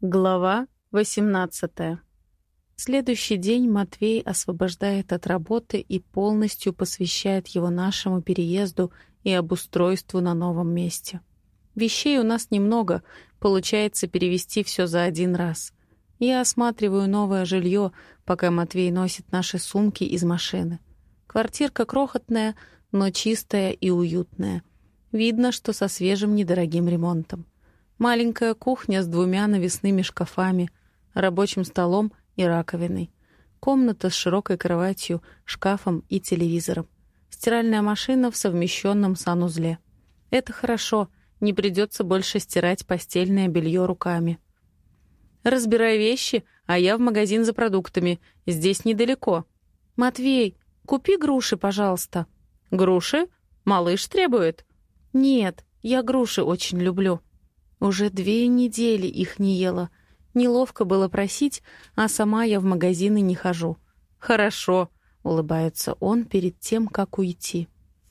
Глава 18. Следующий день Матвей освобождает от работы и полностью посвящает его нашему переезду и обустройству на новом месте. Вещей у нас немного, получается перевести все за один раз. Я осматриваю новое жилье, пока Матвей носит наши сумки из машины. Квартирка крохотная, но чистая и уютная. Видно, что со свежим недорогим ремонтом. Маленькая кухня с 2 навесными шкафами, рабочим столом и раковиной. Комната с широкой кроватью, шкафом и телевизором. Стиральная машина в совмещенном санузле. Это хорошо, не придется больше стирать постельное белье руками. «Разбирай вещи, а я в магазин за продуктами. Здесь недалеко». «Матвей, купи груши, пожалуйста». «Груши? Малыш требует?» «Нет, я груши очень люблю». Уже 2 недели их не ела. Неловко было просить, а сама я в магазины не хожу. «Хорошо», — улыбается он перед тем, как уйти.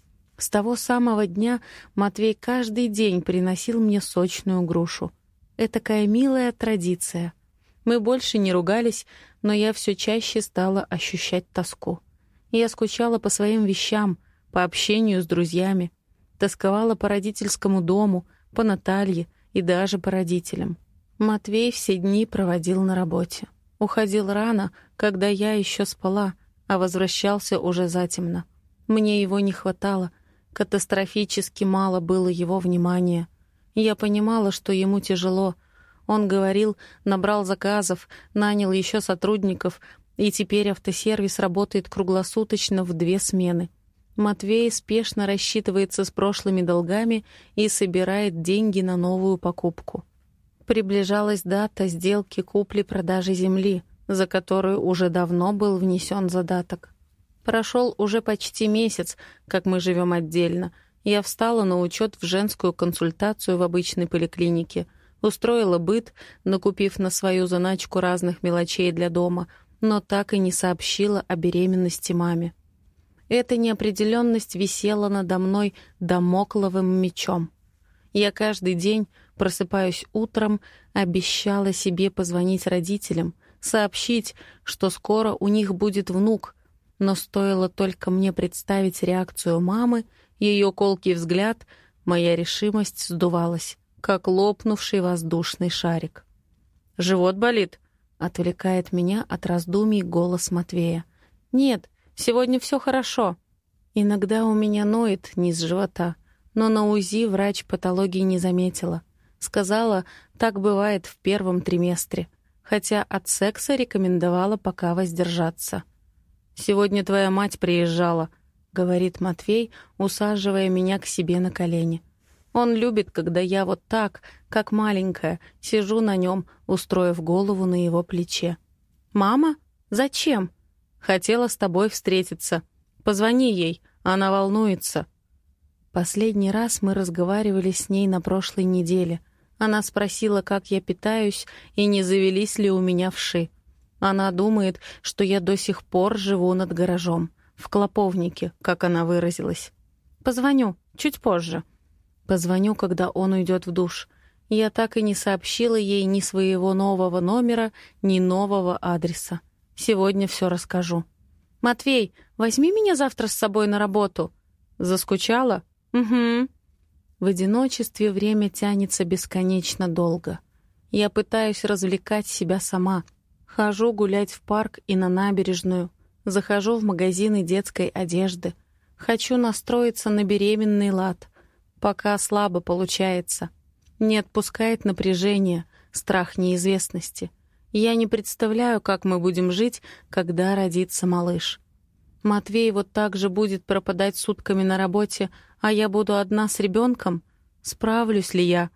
С того самого дня Матвей каждый день приносил мне сочную грушу. Этакая милая традиция. Мы больше не ругались, но я все чаще стала ощущать тоску. Я скучала по своим вещам, по общению с друзьями. Тосковала по родительскому дому, по Наталье, и даже по родителям. Матвей все дни проводил на работе. Уходил рано, когда я еще спала, а возвращался уже затемно. Мне его не хватало, катастрофически мало было его внимания. Я понимала, что ему тяжело. Он говорил, набрал заказов, нанял еще сотрудников, и теперь автосервис работает круглосуточно в 2 смены. Матвей спешно рассчитывается с прошлыми долгами и собирает деньги на новую покупку. Приближалась дата сделки купли-продажи земли, за которую уже давно был внесен задаток. Прошел уже почти месяц, как мы живем отдельно. Я встала на учет в женскую консультацию в обычной поликлинике, устроила быт, накупив на свою заначку разных мелочей для дома, но так и не сообщила о беременности маме. Эта неопределенность висела надо мной дамокловым мечом. Я каждый день, просыпаюсь утром, обещала себе позвонить родителям, сообщить, что скоро у них будет внук, но стоило только мне представить реакцию мамы, ее колкий взгляд, моя решимость сдувалась, как лопнувший воздушный шарик. «Живот болит?» — отвлекает меня от раздумий голос Матвея. «Нет, сегодня все хорошо. Иногда у меня ноет низ живота, но на УЗИ врач патологии не заметила. Сказала, так бывает в 1 триместре, хотя от секса рекомендовала пока воздержаться. «Сегодня твоя мать приезжала», — говорит Матвей, усаживая меня к себе на колени. Он любит, когда я вот так, как маленькая, сижу на нем, устроив голову на его плече. «Мама? Зачем?» «Хотела с тобой встретиться. Позвони ей, она волнуется». Последний раз мы разговаривали с ней на прошлой неделе. Она спросила, как я питаюсь и не завелись ли у меня вши. Она думает, что я до сих пор живу над гаражом, в клоповнике, как она выразилась. «Позвоню, чуть позже». Позвоню, когда он уйдет в душ. Я так и не сообщила ей ни своего нового номера, ни нового адреса. Сегодня все расскажу. «Матвей, возьми меня завтра с собой на работу». «Заскучала?» «Угу». В одиночестве время тянется бесконечно долго. Я пытаюсь развлекать себя сама. Хожу гулять в парк и на набережную. Захожу в магазины детской одежды. Хочу настроиться на беременный лад. Пока слабо получается. Не отпускает напряжение, страх неизвестности. Я не представляю, как мы будем жить, когда родится малыш. Матвей вот так же будет пропадать сутками на работе, а я буду одна с ребенком. Справлюсь ли я?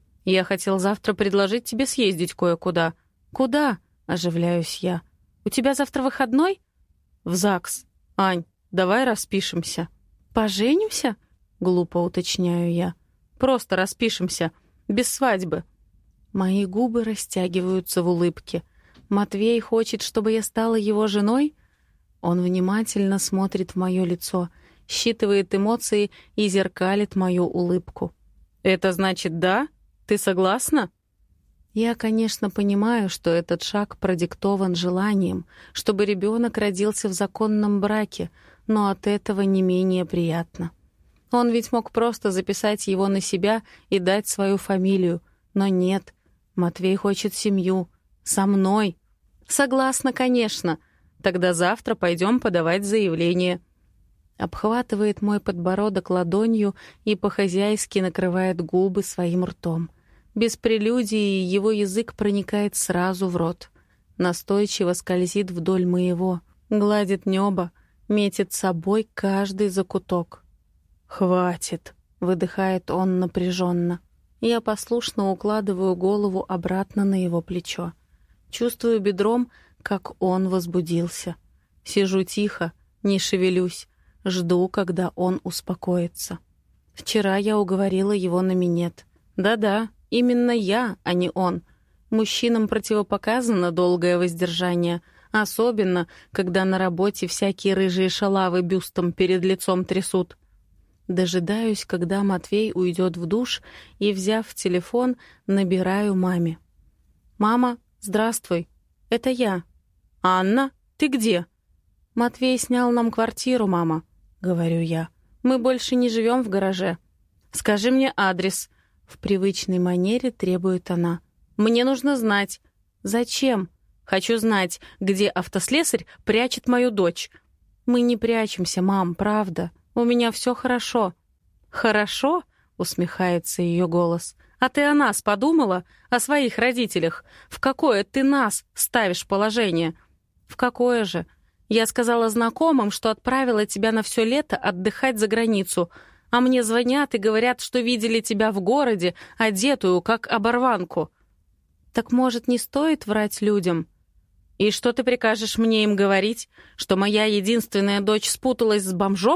Я хотел завтра предложить тебе съездить кое-куда. Куда? Оживляюсь я. У тебя завтра выходной? В ЗАГС. Ань, давай распишемся. Поженимся? Глупо уточняю я. Просто распишемся. Без свадьбы. Мои губы растягиваются в улыбке. Матвей хочет, чтобы я стала его женой? Он внимательно смотрит в мое лицо, считывает эмоции и зеркалит мою улыбку. «Это значит да? Ты согласна?» Я, конечно, понимаю, что этот шаг продиктован желанием, чтобы ребенок родился в законном браке, но от этого не менее приятно. Он ведь мог просто записать его на себя и дать свою фамилию, но нет. Матвей хочет семью. Со мной. Согласна, конечно. Тогда завтра пойдем подавать заявление. Обхватывает мой подбородок ладонью и по-хозяйски накрывает губы своим ртом. Без прелюдии его язык проникает сразу в рот. Настойчиво скользит вдоль моего, гладит небо, метит собой каждый закуток. «Хватит!» — выдыхает он напряженно. Я послушно укладываю голову обратно на его плечо. Чувствую бедром, как он возбудился. Сижу тихо, не шевелюсь, жду, когда он успокоится. Вчера я уговорила его на минет. Да-да, именно я, а не он. Мужчинам противопоказано долгое воздержание, особенно, когда на работе всякие рыжие шалавы бюстом перед лицом трясут. Дожидаюсь, когда Матвей уйдет в душ, и, взяв телефон, набираю маме. «Мама, здравствуй. Это я». «Анна, ты где?» «Матвей снял нам квартиру, мама», — говорю я. «Мы больше не живем в гараже». «Скажи мне адрес», — в привычной манере требует она. «Мне нужно знать». «Зачем?» «Хочу знать, где автослесарь прячет мою дочь». «Мы не прячемся, мам, правда. У меня все хорошо». «Хорошо?» — усмехается ее голос. «А ты о нас подумала? О своих родителях? В какое ты нас ставишь положение?» «В какое же? Я сказала знакомым, что отправила тебя на все лето отдыхать за границу, а мне звонят и говорят, что видели тебя в городе, одетую, как оборванку». «Так, может, не стоит врать людям?» «И что ты прикажешь мне им говорить? Что моя единственная дочь спуталась с бомжом?»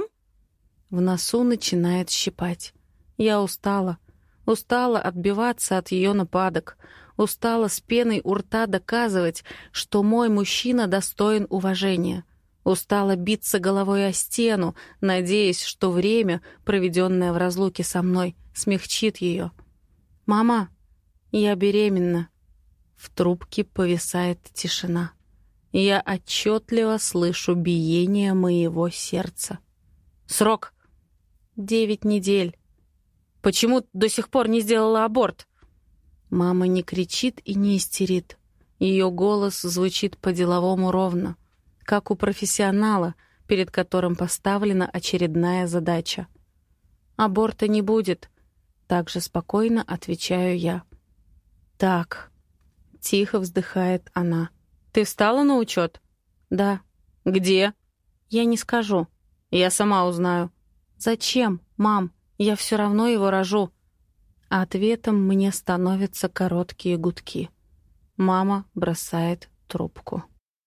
В носу начинает щипать. Я устала. Устала отбиваться от ее нападок. Устала с пеной у рта доказывать, что мой мужчина достоин уважения. Устала биться головой о стену, надеясь, что время, проведенное в разлуке со мной, смягчит ее. «Мама, я беременна». В трубке повисает тишина. Я отчетливо слышу биение моего сердца. «Срок?» 9 недель. Почему до сих пор не сделала аборт?» Мама не кричит и не истерит. Ее голос звучит по-деловому ровно, как у профессионала, перед которым поставлена очередная задача. «Аборта не будет», — также спокойно отвечаю я. «Так», — тихо вздыхает она. «Ты встала на учет?» «Да». «Где?» «Я не скажу». «Я сама узнаю». «Зачем, мам? Я все равно его рожу». А ответом мне становятся короткие гудки. Мама бросает трубку.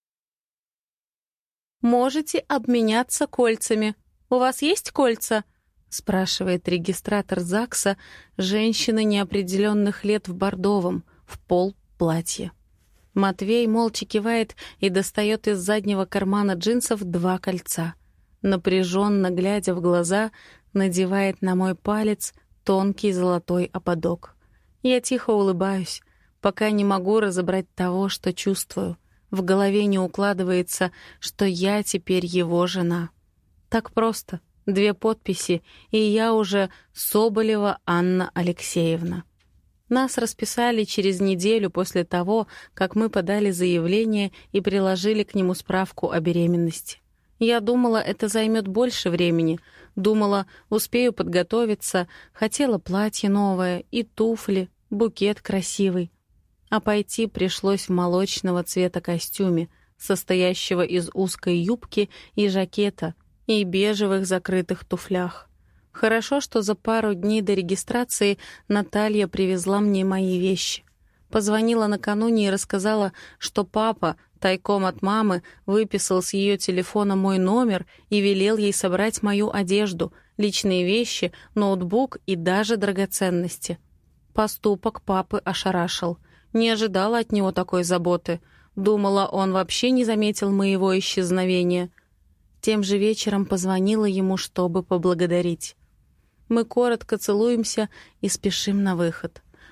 «Можете обменяться кольцами. У вас есть кольца?» — спрашивает регистратор ЗАГСа, женщина неопределенных лет в бордовом, в пол платье. Матвей молча кивает и достает из заднего кармана джинсов 2 кольца. Напряженно глядя в глаза, надевает на мой палец тонкий золотой ободок. Я тихо улыбаюсь, пока не могу разобрать того, что чувствую. В голове не укладывается, что я теперь его жена. Так просто. 2 подписи, и я уже Соболева Анна Алексеевна. Нас расписали через неделю после того, как мы подали заявление и приложили к нему справку о беременности. Я думала, это займет больше времени. Думала, успею подготовиться, хотела платье новое и туфли, букет красивый. А пойти пришлось в молочного цвета костюме, состоящего из узкой юбки и жакета, и бежевых закрытых туфлях. Хорошо, что за пару дней до регистрации Наталья привезла мне мои вещи. Позвонила накануне и рассказала, что папа тайком от мамы выписал с ее телефона мой номер и велел ей собрать мою одежду, личные вещи, ноутбук и даже драгоценности. Поступок папы ошарашил. Не ожидала от него такой заботы. Думала, он вообще не заметил моего исчезновения. Тем же вечером позвонила ему, чтобы поблагодарить. Мы коротко целуемся и спешим на выход.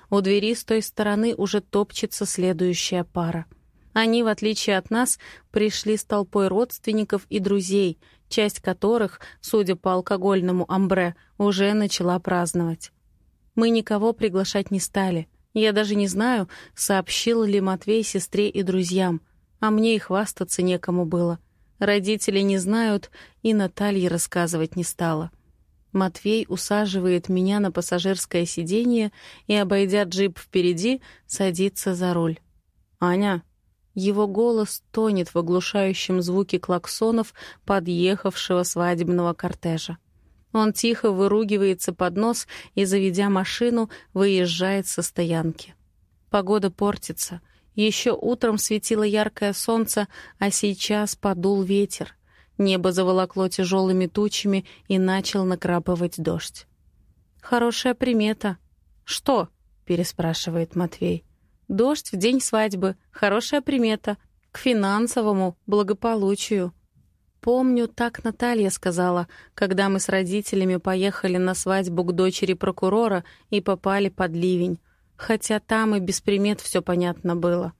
У двери с той стороны уже топчется следующая пара. Они, в отличие от нас, пришли с толпой родственников и друзей, часть которых, судя по алкогольному амбре, уже начала праздновать. Мы никого приглашать не стали. Я даже не знаю, сообщил ли Матвей сестре и друзьям, а мне и хвастаться некому было. Родители не знают, и Наталье рассказывать не стала. Матвей усаживает меня на пассажирское сиденье и, обойдя джип впереди, садится за руль. «Аня!» Его голос тонет в оглушающем звуке клаксонов подъехавшего свадебного кортежа. Он тихо выругивается под нос и, заведя машину, выезжает со стоянки. Погода портится. Еще утром светило яркое солнце, а сейчас подул ветер. Небо заволокло тяжелыми тучами и начал накрапывать дождь. «Хорошая примета». «Что?» — переспрашивает Матвей. «Дождь в день свадьбы. Хорошая примета. К финансовому благополучию». Помню, так Наталья сказала, когда мы с родителями поехали на свадьбу к дочери прокурора и попали под ливень. Хотя там и без примет все понятно было.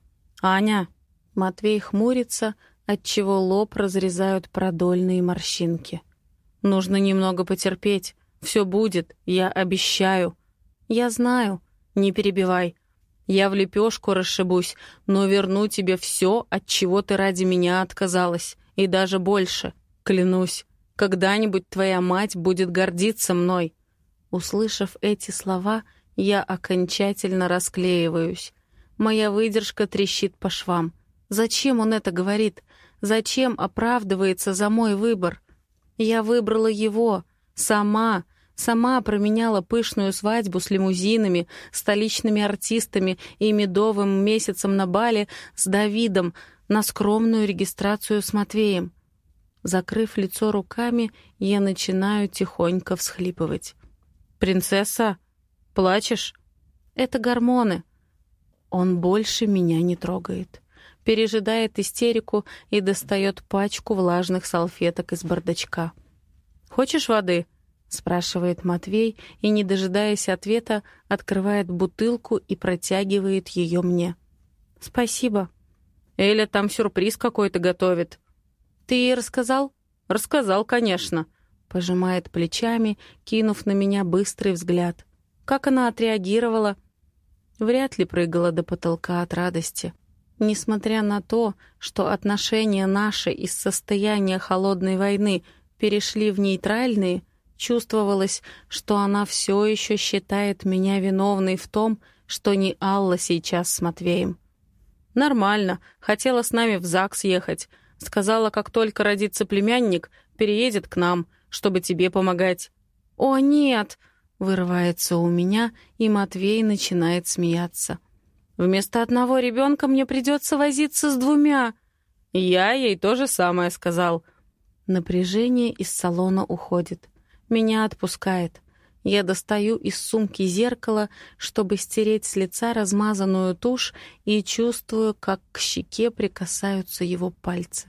«Аня!» — Матвей хмурится, отчего лоб разрезают продольные морщинки. «Нужно немного потерпеть. Все будет, я обещаю». «Я знаю. Не перебивай. Я в лепешку расшибусь, но верну тебе все, от чего ты ради меня отказалась. И даже больше. Клянусь, когда-нибудь твоя мать будет гордиться мной». Услышав эти слова, я окончательно расклеиваюсь. Моя выдержка трещит по швам. Зачем он это говорит? Зачем оправдывается за мой выбор? Я выбрала его. Сама променяла пышную свадьбу с лимузинами, столичными артистами и медовым месяцем на бале с Давидом на скромную регистрацию с Матвеем. Закрыв лицо руками, я начинаю тихонько всхлипывать. «Принцесса, плачешь?» «Это гормоны». Он больше меня не трогает. Пережидает истерику и достает пачку влажных салфеток из бардачка. «Хочешь воды?» — спрашивает Матвей и, не дожидаясь ответа, открывает бутылку и протягивает ее мне. «Спасибо». «Эля там сюрприз какой-то готовит». «Ты ей рассказал?» «Рассказал, конечно», — пожимает плечами, кинув на меня быстрый взгляд. «Как она отреагировала?» Вряд ли прыгала до потолка от радости. Несмотря на то, что отношения наши из состояния холодной войны перешли в нейтральные, чувствовалось, что она все еще считает меня виновной в том, что не Алла сейчас с Матвеем. «Нормально. Хотела с нами в ЗАГС ехать. Сказала, как только родится племянник, переедет к нам, чтобы тебе помогать». «О, нет!» — вырывается у меня, и Матвей начинает смеяться. «Вместо одного ребенка мне придется возиться с двумя». Я ей то же самое сказал. Напряжение из салона уходит. Меня отпускает. Я достаю из сумки зеркало, чтобы стереть с лица размазанную тушь, и чувствую, как к щеке прикасаются его пальцы.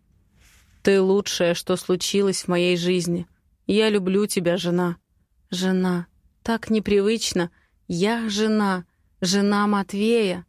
«Ты лучшее, что случилось в моей жизни. Я люблю тебя, жена». «Жена. Так непривычно. Я жена. Жена Матвея».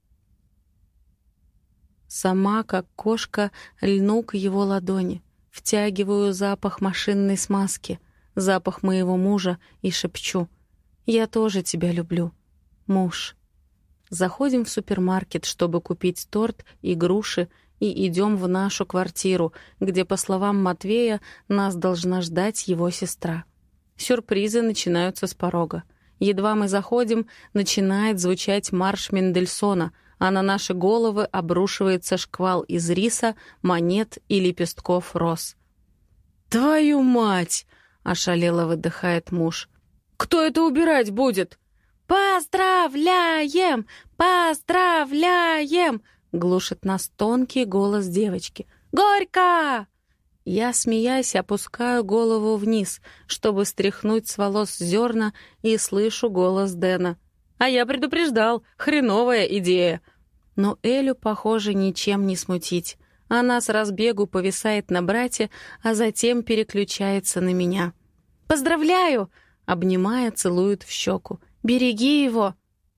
Сама, как кошка, льну к его ладони. Втягиваю запах машинной смазки, запах моего мужа и шепчу: «Я тоже тебя люблю, муж». Заходим в супермаркет, чтобы купить торт и груши, и идем в нашу квартиру, где, по словам Матвея, нас должна ждать его сестра. Сюрпризы начинаются с порога. Едва мы заходим, начинает звучать марш Мендельсона, а на наши головы обрушивается шквал из риса, монет и лепестков роз. «Твою мать!» — ошалело выдыхает муж. «Кто это убирать будет?» «Поздравляем! Поздравляем!» — глушит нас тонкий голос девочки. «Горько!» Я, смеясь, опускаю голову вниз, чтобы стряхнуть с волос зерна, и слышу голос Дэна. «А я предупреждал, хреновая идея!» Но Элю, похоже, ничем не смутить. Она с разбегу повисает на брате, а затем переключается на меня. «Поздравляю!» — обнимая, целует в щеку. «Береги его!»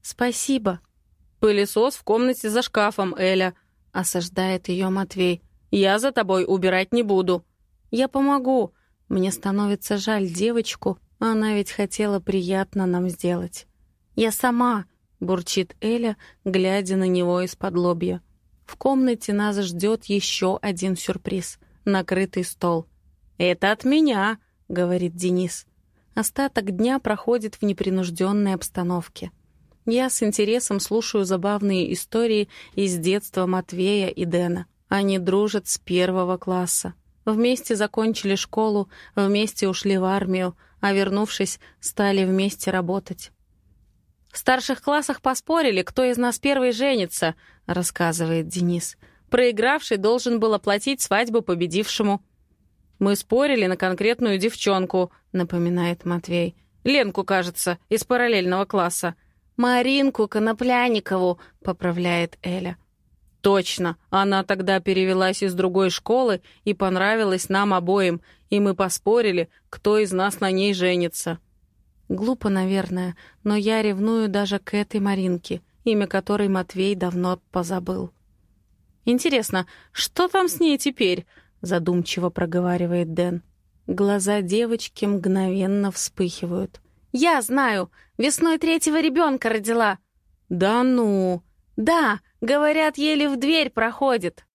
«Спасибо», «Пылесос в комнате за шкафом, Эля», — осаждает ее Матвей. «Я за тобой убирать не буду». «Я помогу». Мне становится жаль девочку, она ведь хотела приятно нам сделать. «Я сама», — бурчит Эля, глядя на него из-под лобья. В комнате нас ждет еще один сюрприз — накрытый стол. «Это от меня», — говорит Денис. Остаток дня проходит в непринужденной обстановке. Я с интересом слушаю забавные истории из детства Матвея и Дэна. Они дружат с 1 класса. Вместе закончили школу, вместе ушли в армию, а вернувшись, стали вместе работать. «В старших классах поспорили, кто из нас первый женится», — рассказывает Денис. «Проигравший должен был оплатить свадьбу победившему». «Мы спорили на конкретную девчонку», — напоминает Матвей. «Ленку, кажется, из параллельного класса». «Маринку Конопляникову», — поправляет Эля. «Точно, она тогда перевелась из другой школы и понравилась нам обоим, и мы поспорили, кто из нас на ней женится». Глупо, наверное, но я ревную даже к этой Маринке, имя которой Матвей давно позабыл. «Интересно, что там с ней теперь?» — задумчиво проговаривает Дэн. Глаза девочки мгновенно вспыхивают. «Я знаю! Весной 3-го ребенка родила!» «Да ну!» «Да, говорят, еле в дверь проходит!»